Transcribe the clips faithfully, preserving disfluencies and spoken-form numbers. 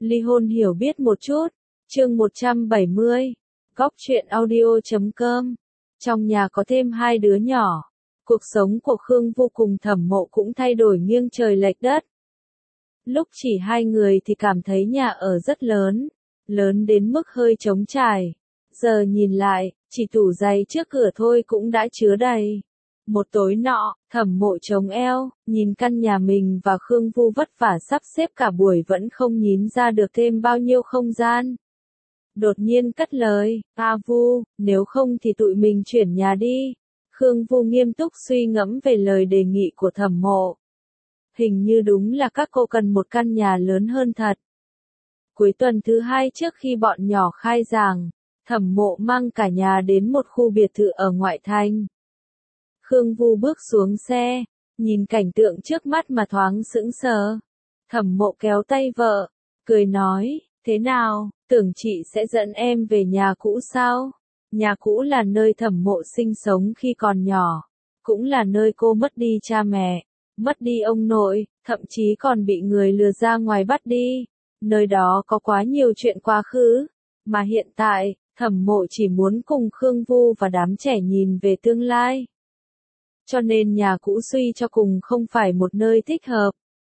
Ly hôn hiểu biết một chút, chương một trăm bảy mươi, góc truyện audio chấm com. Trong nhà có thêm hai đứa nhỏ, cuộc sống của Khương Vô cùng Thẩm Mộ cũng thay đổi nghiêng trời lệch đất. Lúc chỉ hai người thì cảm thấy nhà ở rất lớn, lớn đến mức hơi trống trải. Giờ nhìn lại, chỉ tủ giày trước cửa thôi cũng đã chứa đầy. Một tối nọ, Thẩm Mộ chống eo, nhìn căn nhà mình và Khương Vu vất vả sắp xếp cả buổi vẫn không nhín ra được thêm bao nhiêu không gian. Đột nhiên cất lời, "A Vu, nếu không thì tụi mình chuyển nhà đi." Khương Vu nghiêm túc suy ngẫm về lời đề nghị của Thẩm Mộ. Hình như đúng là các cô cần một căn nhà lớn hơn thật. Cuối tuần thứ hai trước khi bọn nhỏ khai giảng, Thẩm Mộ mang cả nhà đến một khu biệt thự ở ngoại thành. Khương Vu bước xuống xe, nhìn cảnh tượng trước mắt mà thoáng sững sờ. Thẩm Mộ kéo tay vợ, cười nói, "Thế nào, tưởng chị sẽ dẫn em về nhà cũ sao?" Nhà cũ là nơi Thẩm Mộ sinh sống khi còn nhỏ, cũng là nơi cô mất đi cha mẹ, mất đi ông nội, thậm chí còn bị người lừa ra ngoài bắt đi. Nơi đó có quá nhiều chuyện quá khứ, mà hiện tại, Thẩm Mộ chỉ muốn cùng Khương Vu và đám trẻ nhìn về tương lai. Cho nên nhà cũ suy cho cùng không phải một nơi thích hợp.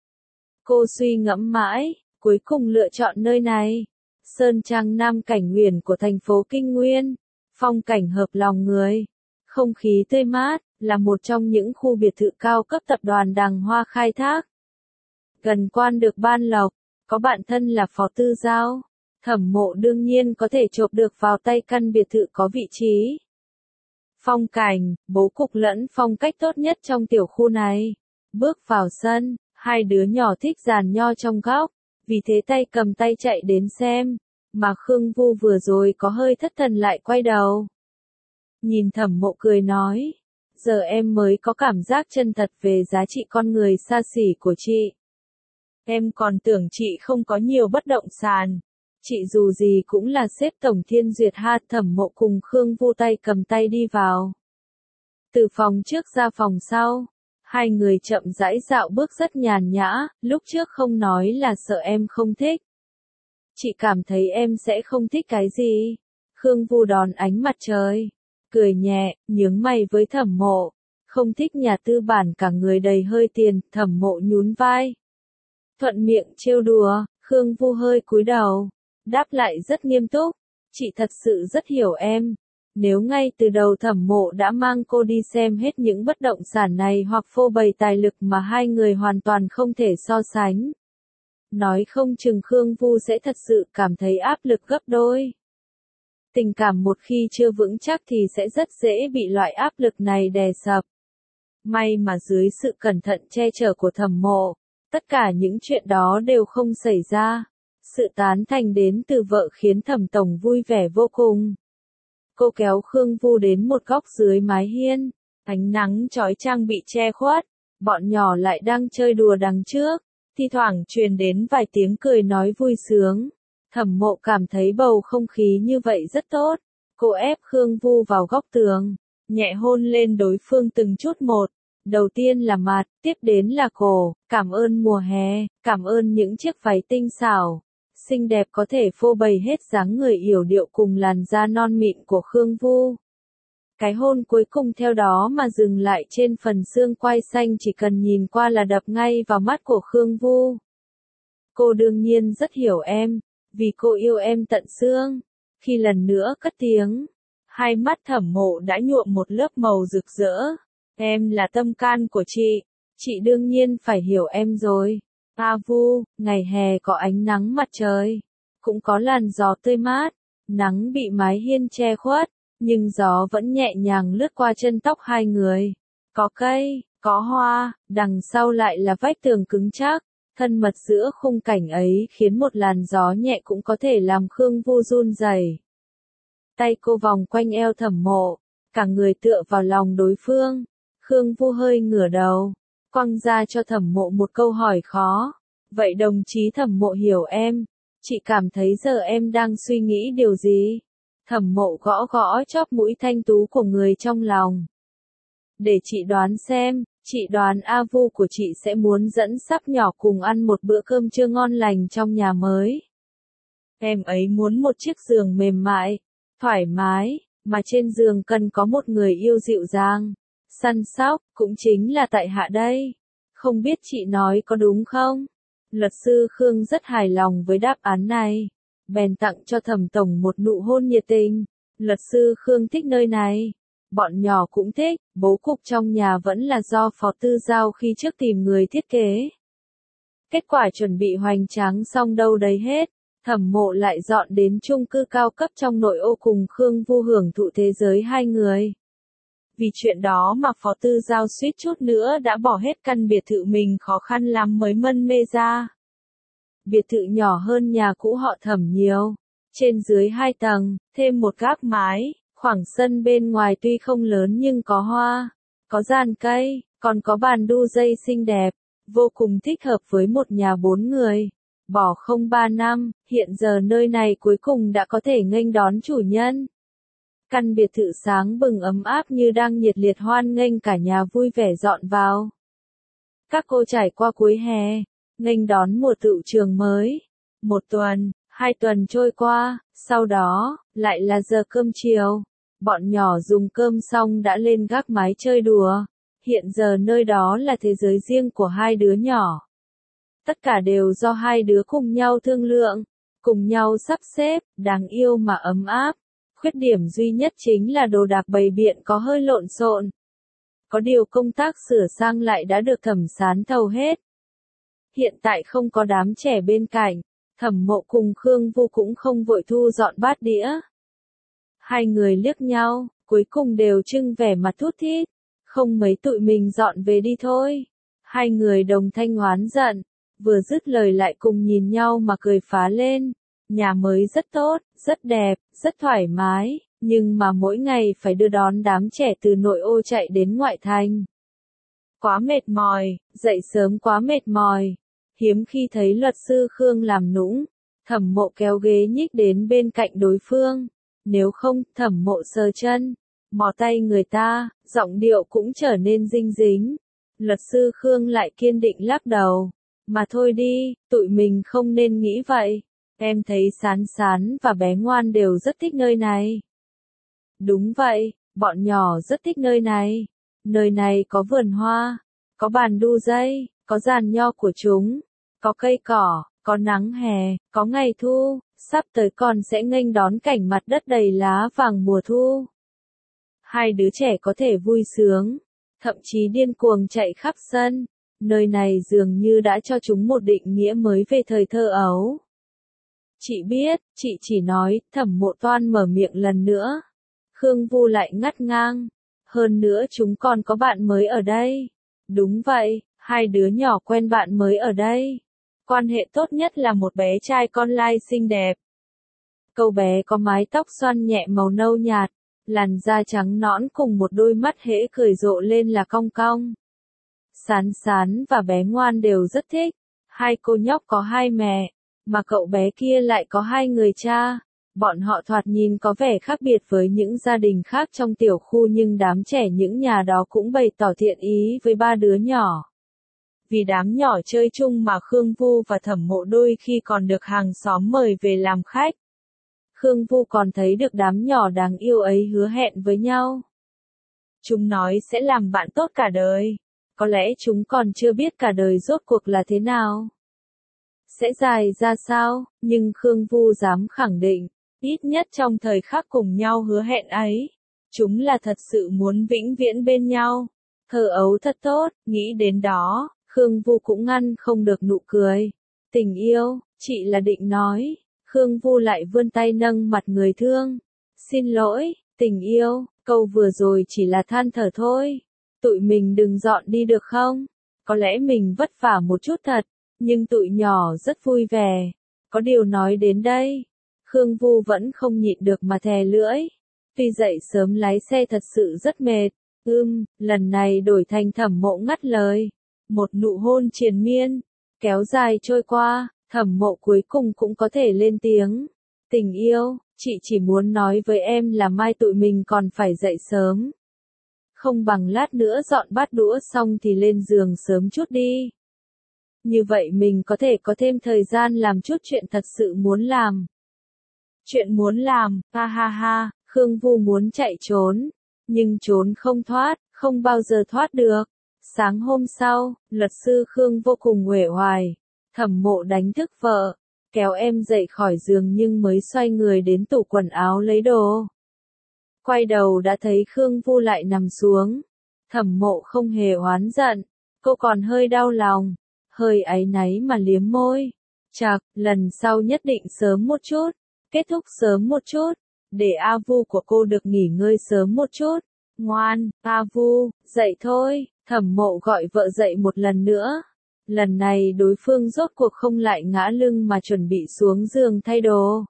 Cô suy ngẫm mãi, cuối cùng lựa chọn nơi này. Sơn trang nam cảnh huyền của thành phố Kinh Nguyên, phong cảnh hợp lòng người, không khí tươi mát, là một trong những khu biệt thự cao cấp tập đoàn Đàng Hoa khai thác. Gần quan được ban lộc, có bạn thân là Phó Tư Giao, Thẩm Mộ đương nhiên có thể chộp được vào tay căn biệt thự có vị trí. Phong cảnh, bố cục lẫn phong cách tốt nhất trong tiểu khu này. Bước vào sân, hai đứa nhỏ thích giàn nho trong góc, vì thế tay cầm tay chạy đến xem, mà Khương Vu vừa rồi có hơi thất thần lại quay đầu. Nhìn Thẩm Mộ cười nói, giờ em mới có cảm giác chân thật về giá trị con người xa xỉ của chị. Em còn tưởng chị không có nhiều bất động sản. Chị dù gì cũng là sếp tổng Thiên Duyệt ha. Thẩm Mộ cùng Khương Vu tay cầm tay đi vào. Từ phòng trước ra phòng sau, hai người chậm rãi dạo bước rất nhàn nhã, lúc trước không nói là sợ em không thích. Chị cảm thấy em sẽ không thích cái gì. Khương Vu đón ánh mặt trời, cười nhẹ, nhướng mày với Thẩm Mộ. Không thích nhà tư bản cả người đầy hơi tiền. Thẩm Mộ nhún vai, thuận miệng trêu đùa. Khương Vu hơi cúi đầu, đáp lại rất nghiêm túc, chị thật sự rất hiểu em. Nếu ngay từ đầu Thẩm Mộ đã mang cô đi xem hết những bất động sản này hoặc phô bày tài lực mà hai người hoàn toàn không thể so sánh, nói không chừng Khương Vu sẽ thật sự cảm thấy áp lực gấp đôi. Tình cảm một khi chưa vững chắc thì sẽ rất dễ bị loại áp lực này đè sập. May mà dưới sự cẩn thận che chở của Thẩm Mộ, tất cả những chuyện đó đều không xảy ra. Sự tán thành đến từ vợ khiến Thẩm Tổng vui vẻ vô cùng. Cô kéo Khương Vu đến một góc dưới mái hiên, ánh nắng chói chang bị che khuất, bọn nhỏ lại đang chơi đùa đằng trước, thi thoảng truyền đến vài tiếng cười nói vui sướng. Thẩm Mộ cảm thấy bầu không khí như vậy rất tốt. Cô ép Khương Vu vào góc tường, nhẹ hôn lên đối phương từng chút một. Đầu tiên là mặt, tiếp đến là cổ, cảm ơn mùa hè, cảm ơn những chiếc váy tinh xảo, xinh đẹp có thể phô bày hết dáng người yểu điệu cùng làn da non mịn của Khương Vu. Cái hôn cuối cùng theo đó mà dừng lại trên phần xương quai xanh chỉ cần nhìn qua là đập ngay vào mắt của Khương Vu. Cô đương nhiên rất hiểu em, vì cô yêu em tận xương. Khi lần nữa cất tiếng, hai mắt Thẩm Mộ đã nhuộm một lớp màu rực rỡ. Em là tâm can của chị, chị đương nhiên phải hiểu em rồi. A Vu, ngày hè có ánh nắng mặt trời, cũng có làn gió tươi mát, nắng bị mái hiên che khuất, nhưng gió vẫn nhẹ nhàng lướt qua chân tóc hai người. Có cây, có hoa, đằng sau lại là vách tường cứng chắc, thân mật giữa khung cảnh ấy khiến một làn gió nhẹ cũng có thể làm Khương Vu run rẩy. Tay cô vòng quanh eo Thẩm Mộ, cả người tựa vào lòng đối phương. Khương Vu hơi ngửa đầu, quăng ra cho Thẩm Mộ một câu hỏi khó. Vậy đồng chí Thẩm Mộ hiểu em, chị cảm thấy giờ em đang suy nghĩ điều gì? Thẩm Mộ gõ gõ chóp mũi thanh tú của người trong lòng. Để chị đoán xem, chị đoán A Vu của chị sẽ muốn dẫn sắp nhỏ cùng ăn một bữa cơm trưa ngon lành trong nhà mới. Em ấy muốn một chiếc giường mềm mại, thoải mái, mà trên giường cần có một người yêu dịu dàng, săn sóc, cũng chính là tại hạ đây. Không biết chị nói có đúng không? Luật sư Khương rất hài lòng với đáp án này, bèn tặng cho Thẩm tổng một nụ hôn nhiệt tình. Luật sư Khương thích nơi này, bọn nhỏ cũng thích, bố cục trong nhà vẫn là do Phó Tư Giao khi trước tìm người thiết kế. Kết quả chuẩn bị hoành tráng xong đâu đấy hết, Thẩm Mộ lại dọn đến chung cư cao cấp trong nội ô cùng Khương Vu hưởng thụ thế giới hai người. Vì chuyện đó mà Phó Tư Giao suýt chút nữa đã bỏ hết căn biệt thự mình khó khăn lắm mới mân mê ra. Biệt thự nhỏ hơn nhà cũ họ Thẩm nhiều, trên dưới hai tầng, thêm một gác mái, khoảng sân bên ngoài tuy không lớn nhưng có hoa, có giàn cây, còn có bàn đu dây xinh đẹp, vô cùng thích hợp với một nhà bốn người. Bỏ không ba năm, hiện giờ nơi này cuối cùng đã có thể nghênh đón chủ nhân. Căn biệt thự sáng bừng ấm áp như đang nhiệt liệt hoan nghênh cả nhà vui vẻ dọn vào. Các cô trải qua cuối hè, nghênh đón mùa tựu trường mới. Một tuần, hai tuần trôi qua, sau đó, lại là giờ cơm chiều. Bọn nhỏ dùng cơm xong đã lên gác mái chơi đùa. Hiện giờ nơi đó là thế giới riêng của hai đứa nhỏ. Tất cả đều do hai đứa cùng nhau thương lượng, cùng nhau sắp xếp, đáng yêu mà ấm áp. Khuyết điểm duy nhất chính là đồ đạc bày biện có hơi lộn xộn. Có điều công tác sửa sang lại đã được Thẩm Sán thầu hết. Hiện tại không có đám trẻ bên cạnh, Thẩm Mộ cùng Khương Vu cũng không vội thu dọn bát đĩa. Hai người liếc nhau, cuối cùng đều trưng vẻ mặt thút thít, không mấy tụi mình dọn về đi thôi. Hai người đồng thanh oán giận, vừa dứt lời lại cùng nhìn nhau mà cười phá lên. Nhà mới rất tốt, rất đẹp, rất thoải mái, nhưng mà mỗi ngày phải đưa đón đám trẻ từ nội ô chạy đến ngoại thành. Quá mệt mỏi, dậy sớm quá mệt mỏi. Hiếm khi thấy luật sư Khương làm nũng, Thẩm Mộ kéo ghế nhích đến bên cạnh đối phương. Nếu không, Thẩm Mộ sờ chân, mò tay người ta, giọng điệu cũng trở nên dinh dính. Luật sư Khương lại kiên định lắc đầu. Mà thôi đi, tụi mình không nên nghĩ vậy. Em thấy Sán Sán và bé Ngoan đều rất thích nơi này. Đúng vậy, bọn nhỏ rất thích nơi này. Nơi này có vườn hoa, có bàn đu dây, có giàn nho của chúng, có cây cỏ, có nắng hè, có ngày thu, sắp tới còn sẽ nghênh đón cảnh mặt đất đầy lá vàng mùa thu. Hai đứa trẻ có thể vui sướng, thậm chí điên cuồng chạy khắp sân. Nơi này dường như đã cho chúng một định nghĩa mới về thời thơ ấu. Chị biết, chị chỉ nói, Thẩm Mộ toan mở miệng lần nữa. Khương Vu lại ngắt ngang. Hơn nữa chúng còn có bạn mới ở đây. Đúng vậy, hai đứa nhỏ quen bạn mới ở đây. Quan hệ tốt nhất là một bé trai con lai xinh đẹp. Cậu bé có mái tóc xoăn nhẹ màu nâu nhạt, làn da trắng nõn cùng một đôi mắt hễ cười rộ lên là cong cong. Sán Sán và bé Ngoan đều rất thích. Hai cô nhóc có hai mẹ, mà cậu bé kia lại có hai người cha. Bọn họ thoạt nhìn có vẻ khác biệt với những gia đình khác trong tiểu khu, nhưng đám trẻ những nhà đó cũng bày tỏ thiện ý với ba đứa nhỏ. Vì đám nhỏ chơi chung mà Khương Vu và Thẩm Mộ đôi khi còn được hàng xóm mời về làm khách. Khương Vu còn thấy được đám nhỏ đáng yêu ấy hứa hẹn với nhau. Chúng nói sẽ làm bạn tốt cả đời. Có lẽ chúng còn chưa biết cả đời rốt cuộc là thế nào, sẽ dài ra sao, nhưng Khương Vu dám khẳng định, ít nhất trong thời khắc cùng nhau hứa hẹn ấy, chúng là thật sự muốn vĩnh viễn bên nhau. Thơ ấu thật tốt, nghĩ đến đó, Khương Vu cũng ngăn không được nụ cười. Tình yêu, chị là định nói. Khương Vu lại vươn tay nâng mặt người thương. Xin lỗi, tình yêu, câu vừa rồi chỉ là than thở thôi. Tụi mình đừng dọn đi được không? Có lẽ mình vất vả một chút thật, nhưng tụi nhỏ rất vui vẻ. Có điều nói đến đây, Khương Vu vẫn không nhịn được mà thè lưỡi. Tuy dậy sớm lái xe thật sự rất mệt. Ưm, lần này đổi thành Thẩm Mộ ngắt lời. Một nụ hôn triền miên, kéo dài trôi qua, Thẩm Mộ cuối cùng cũng có thể lên tiếng. Tình yêu, chị chỉ muốn nói với em là mai tụi mình còn phải dậy sớm. Không bằng lát nữa dọn bát đũa xong thì lên giường sớm chút đi. Như vậy mình có thể có thêm thời gian làm chút chuyện thật sự muốn làm. Chuyện muốn làm, ha ha ha, Khương Vu muốn chạy trốn, nhưng trốn không thoát, không bao giờ thoát được. Sáng hôm sau, luật sư Khương vô cùng uể oải, Thẩm Mộ đánh thức vợ, kéo em dậy khỏi giường nhưng mới xoay người đến tủ quần áo lấy đồ. Quay đầu đã thấy Khương Vu lại nằm xuống. Thẩm Mộ không hề oán giận, cô còn hơi đau lòng, hơi áy náy mà liếm môi. Chạc, lần sau nhất định sớm một chút, kết thúc sớm một chút, để A Vu của cô được nghỉ ngơi sớm một chút. Ngoan, A Vu, dậy thôi. Thẩm Mộ gọi vợ dậy một lần nữa. Lần này đối phương rốt cuộc không lại ngã lưng mà chuẩn bị xuống giường thay đồ.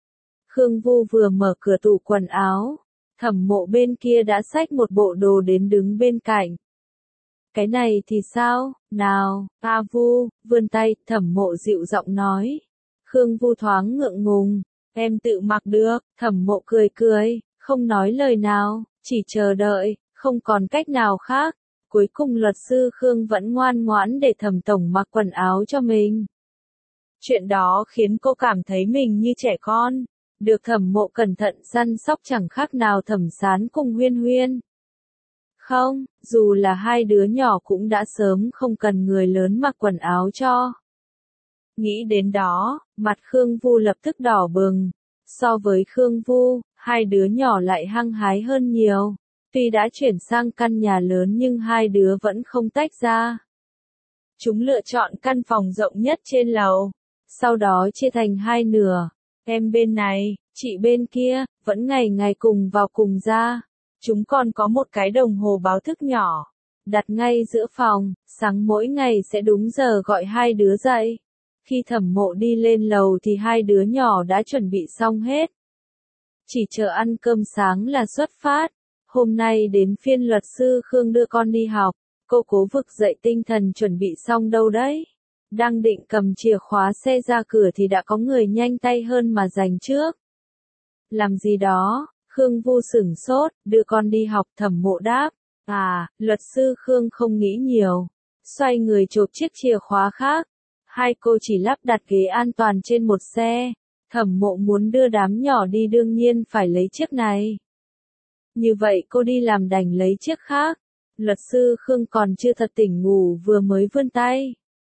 Khương Vu vừa mở cửa tủ quần áo, Thẩm Mộ bên kia đã xách một bộ đồ đến đứng bên cạnh. Cái này thì sao, nào, A Vu, vươn tay, Thẩm Mộ dịu giọng nói. Khương Vu thoáng ngượng ngùng, em tự mặc được. Thẩm Mộ cười cười, không nói lời nào, chỉ chờ đợi, không còn cách nào khác. Cuối cùng luật sư Khương vẫn ngoan ngoãn để Thẩm tổng mặc quần áo cho mình. Chuyện đó khiến cô cảm thấy mình như trẻ con, được Thẩm Mộ cẩn thận săn sóc chẳng khác nào Thẩm Sán cùng Huyên Huyên. Không, dù là hai đứa nhỏ cũng đã sớm không cần người lớn mặc quần áo cho. Nghĩ đến đó, mặt Khương Vu lập tức đỏ bừng. So với Khương Vu, hai đứa nhỏ lại hăng hái hơn nhiều. Tuy đã chuyển sang căn nhà lớn nhưng hai đứa vẫn không tách ra. Chúng lựa chọn căn phòng rộng nhất trên lầu, sau đó chia thành hai nửa. Em bên này, chị bên kia, vẫn ngày ngày cùng vào cùng ra. Chúng còn có một cái đồng hồ báo thức nhỏ, đặt ngay giữa phòng, sáng mỗi ngày sẽ đúng giờ gọi hai đứa dậy. Khi Thẩm Mộ đi lên lầu thì hai đứa nhỏ đã chuẩn bị xong hết. Chỉ chờ ăn cơm sáng là xuất phát. Hôm nay đến phiên luật sư Khương đưa con đi học, cô cố vực dậy tinh thần chuẩn bị xong đâu đấy. Đang định cầm chìa khóa xe ra cửa thì đã có người nhanh tay hơn mà giành trước. Làm gì đó, Khương Vu sửng sốt, đưa con đi học. Thẩm Mộ đáp. À, luật sư Khương không nghĩ nhiều. Xoay người chộp chiếc chìa khóa khác. Hai cô chỉ lắp đặt ghế an toàn trên một xe. Thẩm Mộ muốn đưa đám nhỏ đi đương nhiên phải lấy chiếc này. Như vậy cô đi làm đành lấy chiếc khác. Luật sư Khương còn chưa thật tỉnh ngủ vừa mới vươn tay.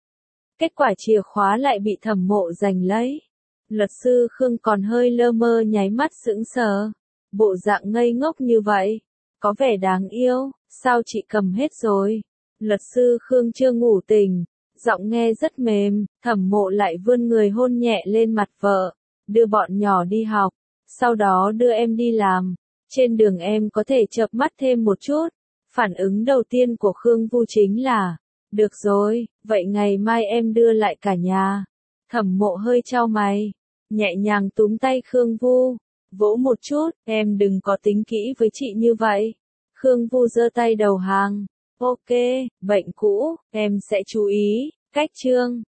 Kết quả chìa khóa lại bị Thẩm Mộ giành lấy. Luật sư Khương còn hơi lơ mơ nháy mắt sững sờ. Bộ dạng ngây ngốc như vậy, có vẻ đáng yêu, sao chị cầm hết rồi? Luật sư Khương chưa ngủ tỉnh, giọng nghe rất mềm, Thẩm Mộ lại vươn người hôn nhẹ lên mặt vợ, đưa bọn nhỏ đi học, sau đó đưa em đi làm. Trên đường em có thể chợp mắt thêm một chút. Phản ứng đầu tiên của Khương Vu chính là, được rồi, vậy ngày mai em đưa lại cả nhà. Thẩm Mộ hơi chau mày, nhẹ nhàng túm tay Khương Vu, vỗ một chút, em đừng có tính kỹ với chị như vậy. Khương Vu giơ tay đầu hàng, ok, bệnh cũ, em sẽ chú ý. Cách chương